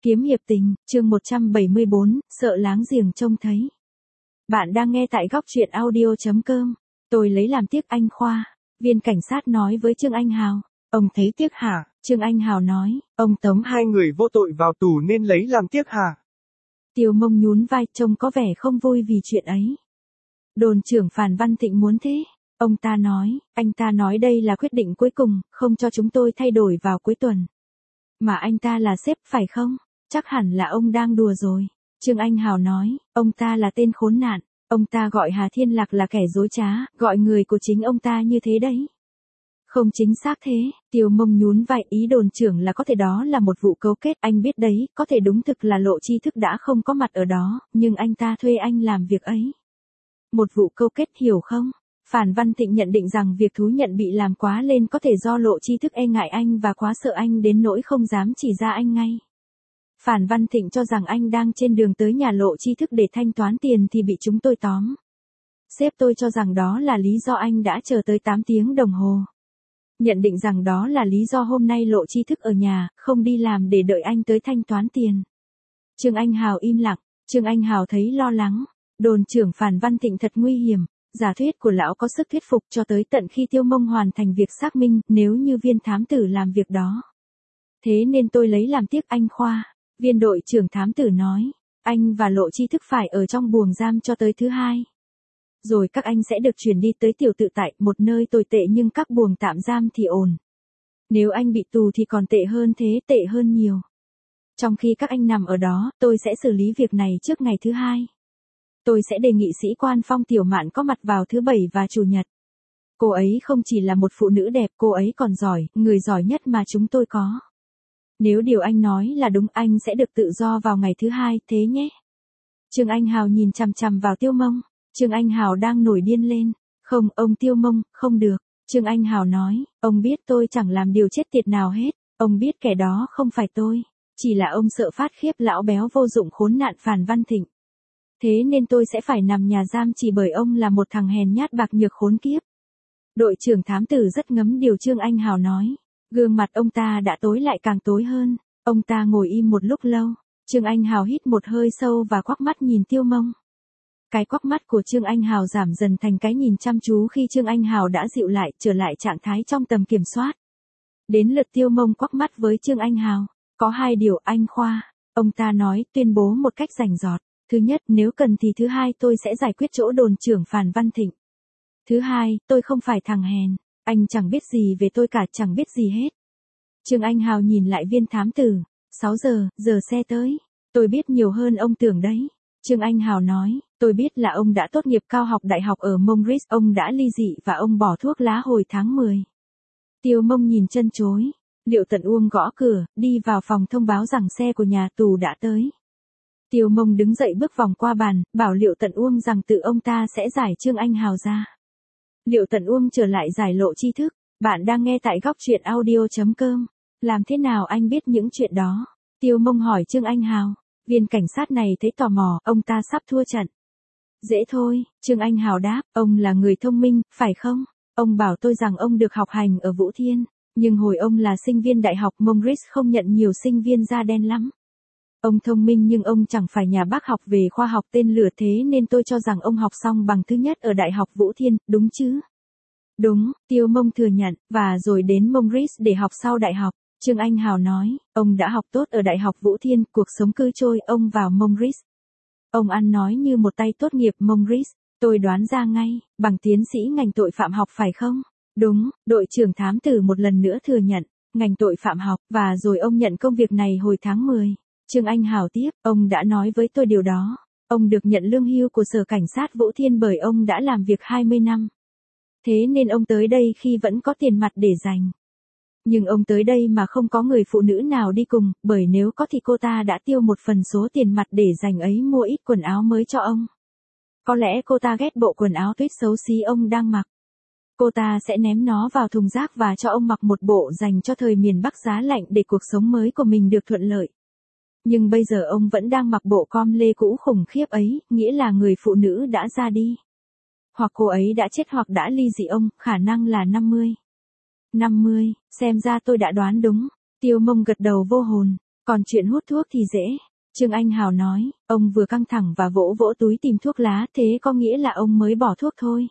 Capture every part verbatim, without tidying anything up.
Kiếm hiệp tình, chương một trăm bảy mươi bốn, sợ láng giềng trông thấy. Bạn đang nghe tại góc truyện audio chấm com. Tôi lấy làm tiếc anh Khoa. Viên cảnh sát nói với Trương Anh Hào. Ông thấy tiếc hả? Trương Anh Hào nói, ông tống Hai người vô tội vào tù nên lấy làm tiếc hả? Tiêu Mông nhún vai, trông có vẻ không vui vì chuyện ấy. Đồn trưởng Phàn Văn Thịnh muốn thế. Ông ta nói, anh ta nói đây là quyết định cuối cùng, không cho chúng tôi thay đổi vào cuối tuần. Mà anh ta là sếp phải không? Chắc hẳn là ông đang đùa rồi. Trương Anh Hào nói, ông ta là tên khốn nạn. Ông ta gọi Hà Thiên Lạc là kẻ dối trá, gọi người của chính ông ta như thế đấy. Không chính xác thế, Tiêu Mông nhún vai, ý đồn trưởng là có thể đó là một vụ cấu kết, anh biết đấy, có thể đúng thực là Lộ Tri Thức đã không có mặt ở đó, nhưng anh ta thuê anh làm việc ấy. Một vụ câu kết, hiểu không? Phàn Văn Thịnh nhận định rằng việc thú nhận bị làm quá lên có thể do Lộ Tri Thức e ngại anh và quá sợ anh đến nỗi không dám chỉ ra anh ngay. Phàn Văn Thịnh cho rằng anh đang trên đường tới nhà Lộ Tri Thức để thanh toán tiền thì bị chúng tôi tóm. Sếp tôi cho rằng đó là lý do anh đã chờ tới tám tiếng đồng hồ. Nhận định rằng đó là lý do hôm nay Lộ Tri Thức ở nhà, không đi làm để đợi anh tới thanh toán tiền. Trương Anh Hào im lặng, Trương Anh Hào thấy lo lắng. Đồn trưởng Phàn Văn Thịnh thật nguy hiểm. Giả thuyết của lão có sức thuyết phục cho tới tận khi Tiêu Mông hoàn thành việc xác minh, nếu như viên thám tử làm việc đó. Thế nên tôi lấy làm tiếc anh Khoa. Viên đội trưởng thám tử nói, anh và Lộ Tri Thức phải ở trong buồng giam cho tới thứ hai. Rồi các anh sẽ được chuyển đi tới tiểu tự tại, một nơi tồi tệ nhưng các buồng tạm giam thì ổn. Nếu anh bị tù thì còn tệ hơn thế, tệ hơn nhiều. Trong khi các anh nằm ở đó, tôi sẽ xử lý việc này trước ngày thứ hai. Tôi sẽ đề nghị sĩ quan Phong Tiểu Mạn có mặt vào thứ bảy và chủ nhật. Cô ấy không chỉ là một phụ nữ đẹp, cô ấy còn giỏi, người giỏi nhất mà chúng tôi có. Nếu điều anh nói là đúng, anh sẽ được tự do vào ngày thứ hai, thế nhé. Trương Anh Hào nhìn chằm chằm vào Tiêu Mông. Trương Anh Hào đang nổi điên lên. Không, ông Tiêu Mông, không được. Trương Anh Hào nói, ông biết tôi chẳng làm điều chết tiệt nào hết. Ông biết kẻ đó không phải tôi. Chỉ là ông sợ phát khiếp lão béo vô dụng khốn nạn Phàn Văn Thịnh. Thế nên tôi sẽ phải nằm nhà giam chỉ bởi ông là một thằng hèn nhát bạc nhược khốn kiếp. Đội trưởng thám tử rất ngấm điều Trương Anh Hào nói. Gương mặt ông ta đã tối lại càng tối hơn. Ông ta ngồi im một lúc lâu. Trương Anh Hào hít một hơi sâu và quắc mắt nhìn Tiêu Mông. Cái quắc mắt của Trương Anh Hào giảm dần thành cái nhìn chăm chú khi Trương Anh Hào đã dịu lại, trở lại trạng thái trong tầm kiểm soát. Đến lượt Tiêu Mông quắc mắt với Trương Anh Hào. Có hai điều anh Khoa. Ông ta nói, tuyên bố một cách rành rọt. Thứ nhất, nếu cần thì thứ hai tôi sẽ giải quyết chỗ đồn trưởng Phàn Văn Thịnh. Thứ hai, tôi không phải thằng hèn. Anh chẳng biết gì về tôi cả, chẳng biết gì hết. Trương Anh Hào nhìn lại viên thám tử. sáu giờ, giờ xe tới. Tôi biết nhiều hơn ông tưởng đấy. Trương Anh Hào nói, tôi biết là ông đã tốt nghiệp cao học đại học ở Mongris, ông đã ly dị và ông bỏ thuốc lá hồi tháng mười. Tiêu Mông nhìn chân chối. Liệu Tận Uông gõ cửa, đi vào phòng thông báo rằng xe của nhà tù đã tới. Tiêu Mông đứng dậy bước vòng qua bàn, bảo Liệu Tận Uông rằng tự ông ta sẽ giải Trương Anh Hào ra. Liệu Tận Uông trở lại giải Lộ Tri Thức. Bạn đang nghe tại góc truyện audio chấm com. Làm thế nào anh biết những chuyện đó? Tiêu Mông hỏi Trương Anh Hào. Viên cảnh sát này thấy tò mò, ông ta sắp thua trận. Dễ thôi, Trương Anh Hào đáp, ông là người thông minh, phải không? Ông bảo tôi rằng ông được học hành ở Vũ Thiên, nhưng hồi ông là sinh viên đại học Mongris không nhận nhiều sinh viên da đen lắm. Ông thông minh nhưng ông chẳng phải nhà bác học về khoa học tên lửa, thế nên tôi cho rằng ông học xong bằng thứ nhất ở Đại học Vũ Thiên, đúng chứ? Đúng, Tiêu Mông thừa nhận, và rồi đến Mongris để học sau đại học. Trương Anh Hào nói, ông đã học tốt ở Đại học Vũ Thiên, cuộc sống cứ trôi, ông vào Mongris. Ông ăn nói như một tay tốt nghiệp Mongris, tôi đoán ra ngay, bằng tiến sĩ ngành tội phạm học phải không? Đúng, đội trưởng thám tử một lần nữa thừa nhận, ngành tội phạm học, và rồi ông nhận công việc này hồi tháng mười. Trương Anh Hào tiếp, ông đã nói với tôi điều đó. Ông được nhận lương hưu của Sở Cảnh sát Vũ Thiên bởi ông đã làm việc hai mươi năm. Thế nên ông tới đây khi vẫn có tiền mặt để dành. Nhưng ông tới đây mà không có người phụ nữ nào đi cùng, bởi nếu có thì cô ta đã tiêu một phần số tiền mặt để dành ấy mua ít quần áo mới cho ông. Có lẽ cô ta ghét bộ quần áo tuyết xấu xí ông đang mặc. Cô ta sẽ ném nó vào thùng rác và cho ông mặc một bộ dành cho thời miền Bắc giá lạnh để cuộc sống mới của mình được thuận lợi. Nhưng bây giờ ông vẫn đang mặc bộ com lê cũ khủng khiếp ấy, nghĩa là người phụ nữ đã ra đi. Hoặc cô ấy đã chết hoặc đã ly dị ông, khả năng là năm mươi. năm mươi, xem ra tôi đã đoán đúng. Tiêu Mông gật đầu vô hồn. Còn chuyện hút thuốc thì dễ. Trương Anh Hào nói, ông vừa căng thẳng và vỗ vỗ túi tìm thuốc lá, thế có nghĩa là ông mới bỏ thuốc thôi.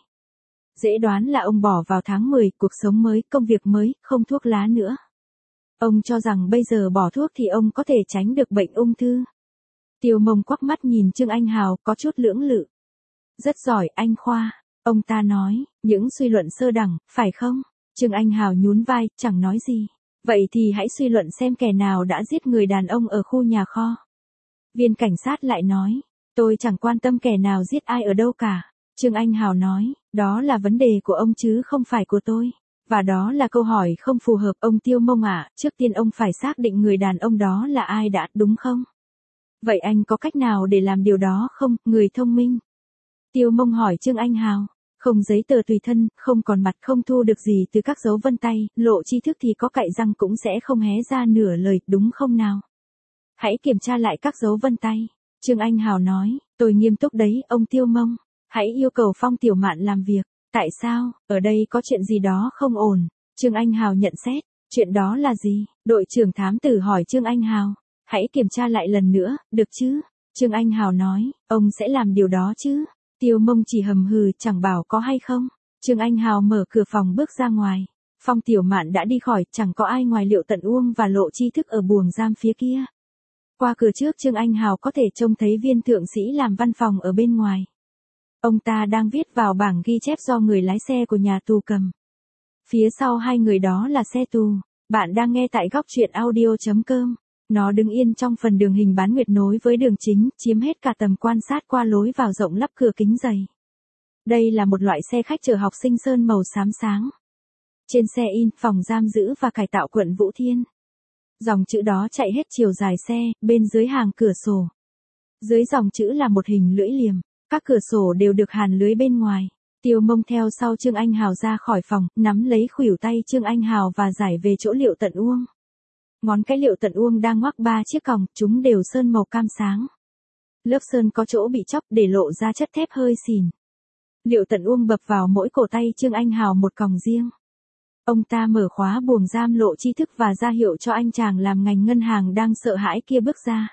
Dễ đoán là ông bỏ vào tháng mười, cuộc sống mới, công việc mới, không thuốc lá nữa. Ông cho rằng bây giờ bỏ thuốc thì ông có thể tránh được bệnh ung thư. Tiêu Mông quắc mắt nhìn Trương Anh Hào, có chút lưỡng lự. Rất giỏi anh Khoa, ông ta nói, những suy luận sơ đẳng, phải không? Trương Anh Hào nhún vai, chẳng nói gì. Vậy thì hãy suy luận xem kẻ nào đã giết người đàn ông ở khu nhà kho. Viên cảnh sát lại nói, tôi chẳng quan tâm kẻ nào giết ai ở đâu cả. Trương Anh Hào nói, đó là vấn đề của ông chứ không phải của tôi. Và đó là câu hỏi không phù hợp ông Tiêu Mông ạ, trước tiên ông phải xác định người đàn ông đó là ai đã, đúng không? Vậy anh có cách nào để làm điều đó không, người thông minh? Tiêu Mông hỏi Trương Anh Hào, không giấy tờ tùy thân, không còn mặt, không thu được gì từ các dấu vân tay, lộ tri thức thì có cạy răng cũng sẽ không hé ra nửa lời, đúng không nào? Hãy kiểm tra lại các dấu vân tay. Trương Anh Hào nói, tôi nghiêm túc đấy, ông Tiêu Mông. Hãy yêu cầu Phong Tiểu Mạn làm việc. Tại sao, ở đây có chuyện gì đó không ổn? Trương Anh Hào nhận xét, chuyện đó là gì? Đội trưởng thám tử hỏi Trương Anh Hào. Hãy kiểm tra lại lần nữa, được chứ? Trương Anh Hào nói, ông sẽ làm điều đó chứ? Tiêu Mông chỉ hầm hừ, chẳng bảo có hay không. Trương Anh Hào mở cửa phòng bước ra ngoài. Phong Tiểu Mạn đã đi khỏi, chẳng có ai ngoài Liệu Tận Uông và Lộ Tri Thức ở buồng giam phía kia. Qua cửa trước Trương Anh Hào có thể trông thấy Viên thượng sĩ làm văn phòng ở bên ngoài. Ông ta đang viết vào bảng ghi chép do người lái xe của nhà tù cầm. Phía sau hai người đó là xe tù. Bạn đang nghe tại góc truyện audio chấm com. Nó đứng yên trong phần đường hình bán nguyệt nối với đường chính, chiếm hết cả tầm quan sát qua lối vào rộng lắp cửa kính dày. Đây là một loại xe khách chở học sinh sơn màu xám sáng. Trên xe in phòng giam giữ và cải tạo quận Vũ Thiên. Dòng chữ đó chạy hết chiều dài xe, bên dưới hàng cửa sổ. Dưới dòng chữ là một hình lưỡi liềm, các cửa sổ đều được hàn lưới bên ngoài. Tiêu Mông theo sau Trương Anh Hào ra khỏi phòng, nắm lấy khuỷu tay Trương Anh Hào và giải về chỗ Liệu Tận Uông. Ngón cái Liệu Tận Uông đang ngoắc ba chiếc còng, chúng đều sơn màu cam sáng. Lớp sơn có chỗ bị chóc để lộ ra chất thép hơi xỉn. Liệu Tận Uông bập vào mỗi cổ tay Trương Anh Hào một còng riêng. Ông ta mở khóa buồng giam Lộ Tri Thức và ra hiệu cho anh chàng làm ngành ngân hàng đang sợ hãi kia bước ra.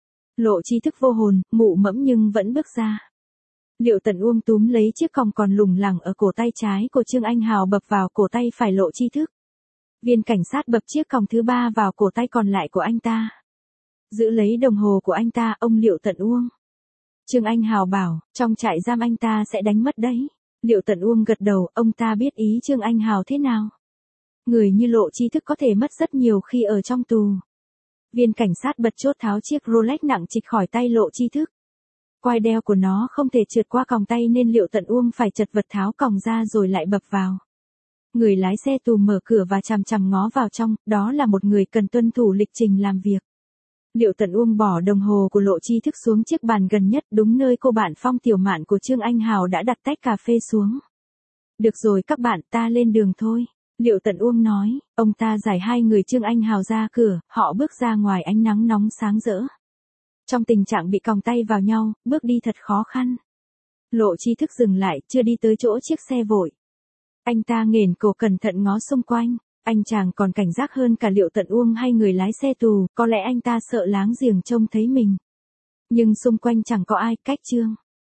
Lộ Tri Thức vô hồn, mụ mẫm nhưng vẫn bước ra. Liệu Tận Uông túm lấy chiếc còng còn lủng lẳng ở cổ tay trái của Trương Anh Hào bập vào cổ tay phải Lộ Tri Thức. Viên cảnh sát bập chiếc còng thứ ba vào cổ tay còn lại của anh ta. Giữ lấy đồng hồ của anh ta, ông Liệu Tận Uông. Trương Anh Hào bảo, trong trại giam anh ta sẽ đánh mất đấy. Liệu Tận Uông gật đầu, ông ta biết ý Trương Anh Hào thế nào. Người như Lộ Tri Thức có thể mất rất nhiều khi ở trong tù. Viên cảnh sát bật chốt tháo chiếc Rolex nặng trịch khỏi tay Lộ Tri Thức. Quai đeo của nó không thể trượt qua còng tay nên Liệu Tận Uông phải chật vật tháo còng ra rồi lại bập vào. Người lái xe tù mở cửa và chằm chằm ngó vào trong, đó là một người cần tuân thủ lịch trình làm việc. Liệu Tận Uông bỏ đồng hồ của Lộ Tri Thức xuống chiếc bàn gần nhất đúng nơi cô bạn Phong Tiểu Mạn của Trương Anh Hào đã đặt tách cà phê xuống. Được rồi các bạn, ta lên đường thôi. Liệu Tận Uông nói, ông ta giải hai người Trương Anh Hào ra cửa, họ bước ra ngoài ánh nắng nóng sáng rỡ. Trong tình trạng bị còng tay vào nhau, bước đi thật khó khăn. Lộ Tri Thức dừng lại, chưa đi tới chỗ chiếc xe vội. Anh ta nghển cổ cẩn thận ngó xung quanh, anh chàng còn cảnh giác hơn cả Liệu Tận Uông hay người lái xe tù, có lẽ anh ta sợ láng giềng trông thấy mình. Nhưng xung quanh chẳng có ai, cách Trương